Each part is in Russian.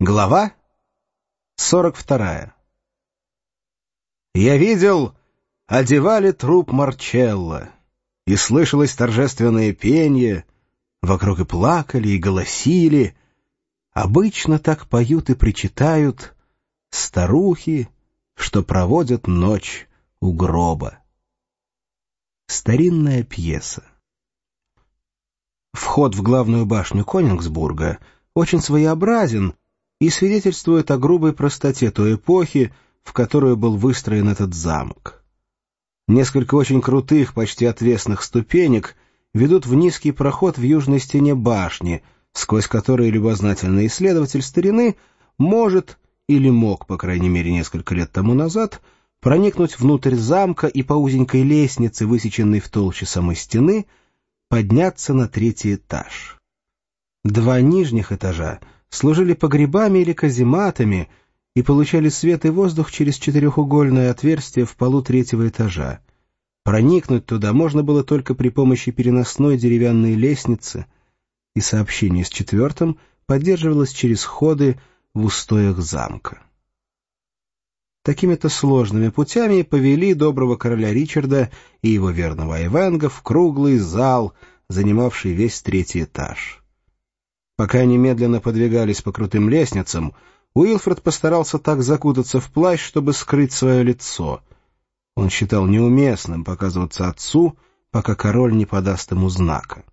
Глава 42. Я видел, одевали труп Марчелло, и слышалось торжественное пение, вокруг и плакали, и голосили. Обычно так поют и причитают старухи, что проводят ночь у гроба. Старинная пьеса. Вход в главную башню Конингсбурга очень своеобразен и свидетельствует о грубой простоте той эпохи, в которую был выстроен этот замок. Несколько очень крутых, почти отвесных ступенек ведут в низкий проход в южной стене башни, сквозь который любознательный исследователь старины может, или мог, по крайней мере, несколько лет тому назад, проникнуть внутрь замка и по узенькой лестнице, высеченной в толще самой стены, подняться на 3-й этаж. 2 нижних этажа служили погребами или казематами и получали свет и воздух через 4-угольное отверстие в полу 3-го этажа. Проникнуть туда можно было только при помощи переносной деревянной лестницы, и сообщение с 4-м поддерживалось через ходы в устоях замка. Такими-то сложными путями повели доброго короля Ричарда и его верного Айвенго в круглый зал, занимавший весь 3-й этаж. Пока они медленно подвигались по крутым лестницам, Уилфред постарался так закутаться в плащ, чтобы скрыть свое лицо. Он считал неуместным показываться отцу, пока король не подаст ему знака.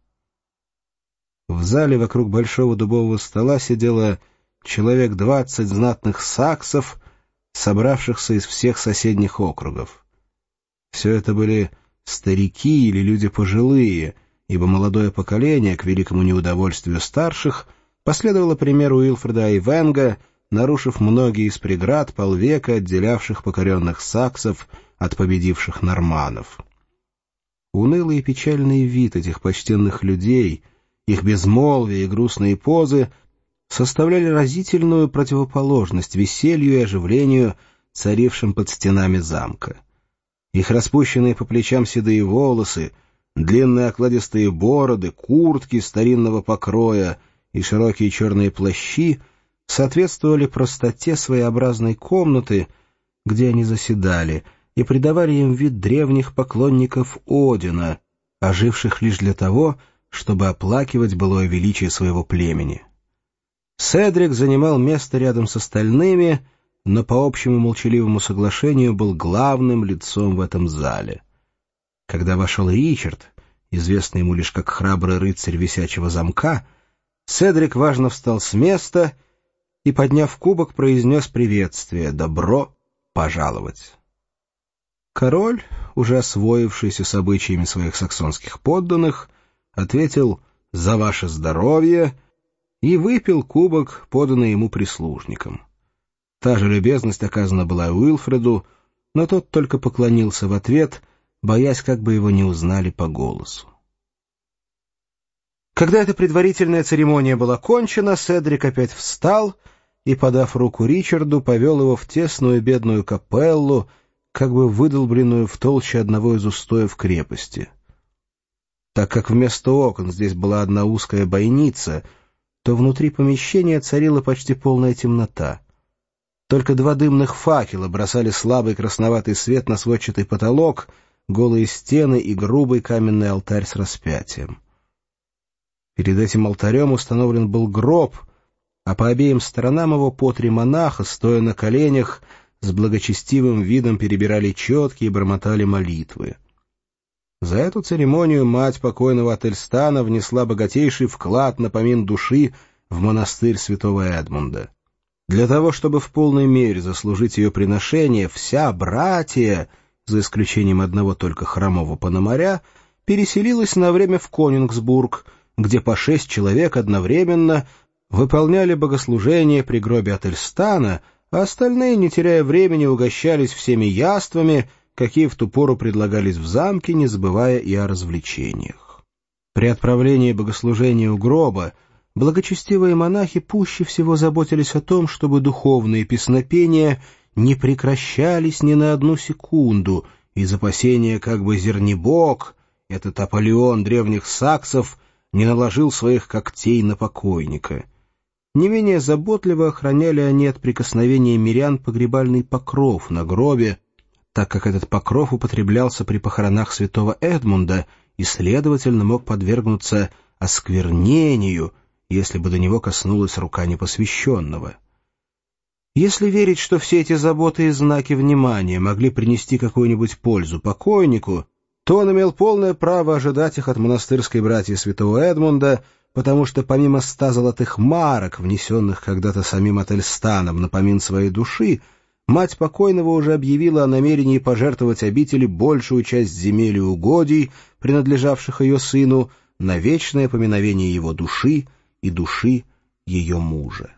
В зале вокруг большого дубового стола сидело человек 20 знатных саксов, собравшихся из всех соседних округов. Все это были старики или люди пожилые, ибо молодое поколение, к великому неудовольствию старших, последовало примеру Уилфреда Айвенго, нарушив многие из преград полвека, отделявших покоренных саксов от победивших норманнов. Унылый и печальный вид этих почтенных людей, их безмолвие и грустные позы составляли разительную противоположность веселью и оживлению, царившим под стенами замка. Их распущенные по плечам седые волосы, длинные окладистые бороды, куртки старинного покроя и широкие черные плащи соответствовали простоте своеобразной комнаты, где они заседали, и придавали им вид древних поклонников Одина, оживших лишь для того, чтобы оплакивать былое величие своего племени. Седрик занимал место рядом с остальными, но по общему молчаливому соглашению был главным лицом в этом зале. Когда вошел Ричард, известный ему лишь как храбрый рыцарь висячего замка, Седрик важно встал с места и, подняв кубок, произнес приветствие «Добро пожаловать». Король, уже освоившийся с обычаями своих саксонских подданных, ответил «За ваше здоровье» и выпил кубок, поданный ему прислужником. Та же любезность оказана была Уилфреду, но тот только поклонился в ответ, боясь, как бы его не узнали по голосу. Когда эта предварительная церемония была кончена, Седрик опять встал и, подав руку Ричарду, повел его в тесную бедную капеллу, как бы выдолбленную в толще одного из устоев крепости. Так как вместо окон здесь была одна узкая бойница, то внутри помещения царила почти полная темнота. Только 2 дымных факела бросали слабый красноватый свет на сводчатый потолок, голые стены и грубый каменный алтарь с распятием. Перед этим алтарем установлен был гроб, а по обеим сторонам его по 3 монаха, стоя на коленях, с благочестивым видом перебирали четки и бормотали молитвы. За эту церемонию мать покойного Ательстана внесла богатейший вклад на помин души в монастырь святого Эдмунда. Для того, чтобы в полной мере заслужить ее приношение, вся братья, за исключением одного только хромого пономаря, переселилась на время в Конингсбург, где по 6 человек одновременно выполняли богослужение при гробе Ательстана, а остальные, не теряя времени, угощались всеми яствами, какие в ту пору предлагались в замке, не забывая и о развлечениях. При отправлении богослужения у гроба благочестивые монахи пуще всего заботились о том, чтобы духовные песнопения не прекращались ни на одну секунду, из опасения, как бы Зернебог, этот Аполеон древних саксов, не наложил своих когтей на покойника. не менее заботливо охраняли они от прикосновения мирян погребальный покров на гробе, так как этот покров употреблялся при похоронах святого Эдмунда и, следовательно, мог подвергнуться осквернению, если бы до него коснулась рука непосвященного. Если верить, что все эти заботы и знаки внимания могли принести какую-нибудь пользу покойнику, то он имел полное право ожидать их от монастырской братьи святого Эдмунда, потому что помимо 100 золотых марок, внесенных когда-то самим Ательстаном на помин своей души, мать покойного уже объявила о намерении пожертвовать обители большую часть земель и угодий, принадлежавших ее сыну, на вечное поминовение его души и души ее мужа.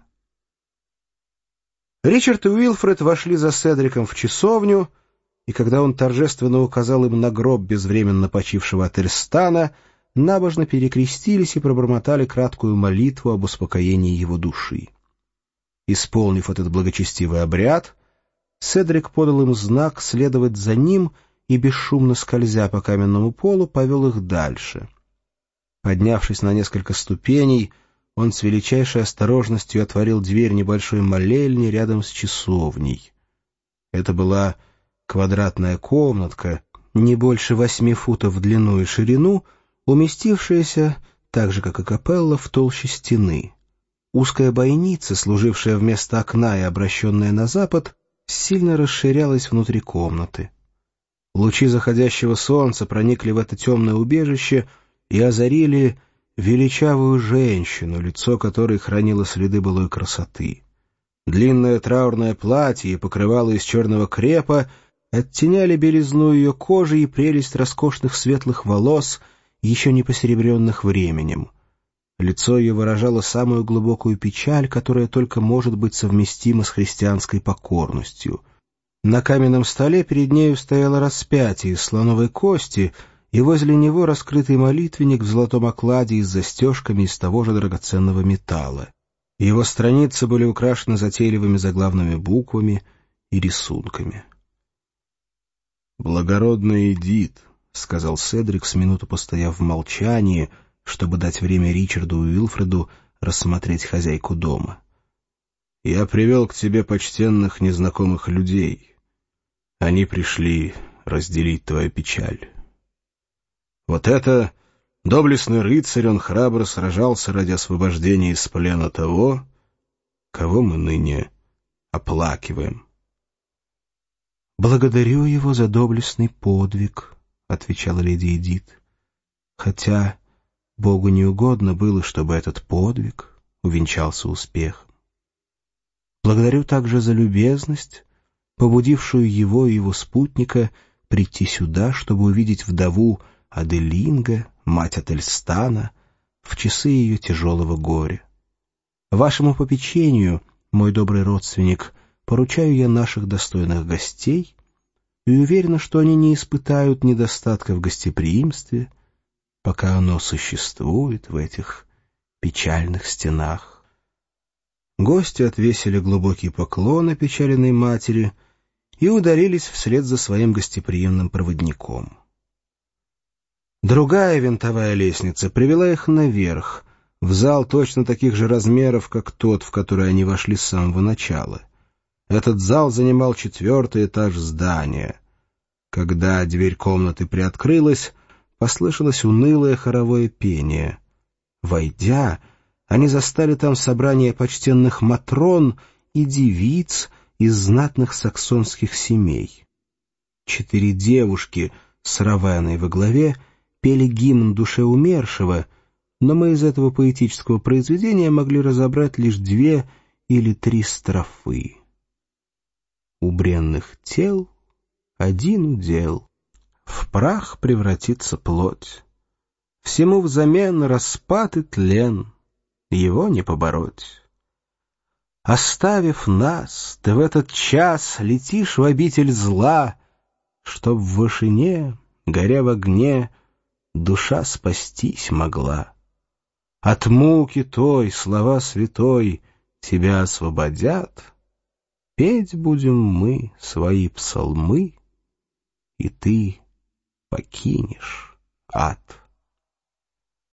Ричард и Уилфред вошли за Седриком в часовню, и когда он торжественно указал им на гроб безвременно почившего Ательстана, набожно перекрестились и пробормотали краткую молитву об успокоении его души. Исполнив этот благочестивый обряд, Седрик подал им знак следовать за ним и, бесшумно скользя по каменному полу, повел их дальше. Поднявшись на несколько ступеней, он с величайшей осторожностью отворил дверь небольшой молельни рядом с часовней. Это была квадратная комнатка, не больше 8 футов в длину и ширину, уместившаяся, так же как и капелла, в толще стены. Узкая бойница, служившая вместо окна и обращенная на запад, сильно расширялась внутри комнаты. Лучи заходящего солнца проникли в это темное убежище и озарили величавую женщину, лицо которой хранило следы былой красоты. Длинное траурное платье и покрывало из черного крепа оттеняли белизну ее кожи и прелесть роскошных светлых волос, еще не посеребренных временем. Лицо ее выражало самую глубокую печаль, которая только может быть совместима с христианской покорностью. На каменном столе перед нею стояло распятие из слоновой кости, и возле него раскрытый молитвенник в золотом окладе и с застежками из того же драгоценного металла. Его страницы были украшены затейливыми заглавными буквами и рисунками. «Благородная Эдит», — сказал Седрик, с минуту постояв в молчании, чтобы дать время Ричарду и Уилфреду рассмотреть хозяйку дома. «Я привел к тебе почтенных незнакомых людей. Они пришли разделить твою печаль. Вот это доблестный рыцарь, он храбро сражался ради освобождения из плена того, кого мы ныне оплакиваем». «Благодарю его за доблестный подвиг», — отвечала леди Эдит, «хотя Богу не угодно было, чтобы этот подвиг увенчался успехом. Благодарю также за любезность, побудившую его и его спутника прийти сюда, чтобы увидеть вдову Аделинга, мать Ательстана, в часы ее тяжелого горя. Вашему попечению, мой добрый родственник, поручаю я наших достойных гостей и уверена, что они не испытают недостатка в гостеприимстве, пока оно существует в этих печальных стенах». Гости отвесили глубокий поклон опечаленной матери и удалились вслед за своим гостеприимным проводником. Другая винтовая лестница привела их наверх, в зал точно таких же размеров, как тот, в который они вошли с самого начала. Этот зал занимал 4-й этаж здания. Когда дверь комнаты приоткрылась, послышалось унылое хоровое пение. Войдя, они застали там собрание почтенных матрон и девиц из знатных саксонских семей. 4 девушки с Равеной во главе пели гимн душе умершего, но мы из этого поэтического произведения могли разобрать лишь 2 или 3 строфы. У бренных тел один удел, в прах превратится плоть. Всему взамен распад и тлен, его не побороть. Оставив нас, ты в этот час летишь в обитель зла, чтоб в вышине, горя в огне, душа спастись могла. От муки той слова святой тебя освободят, петь будем мы свои псалмы, и ты покинешь ад.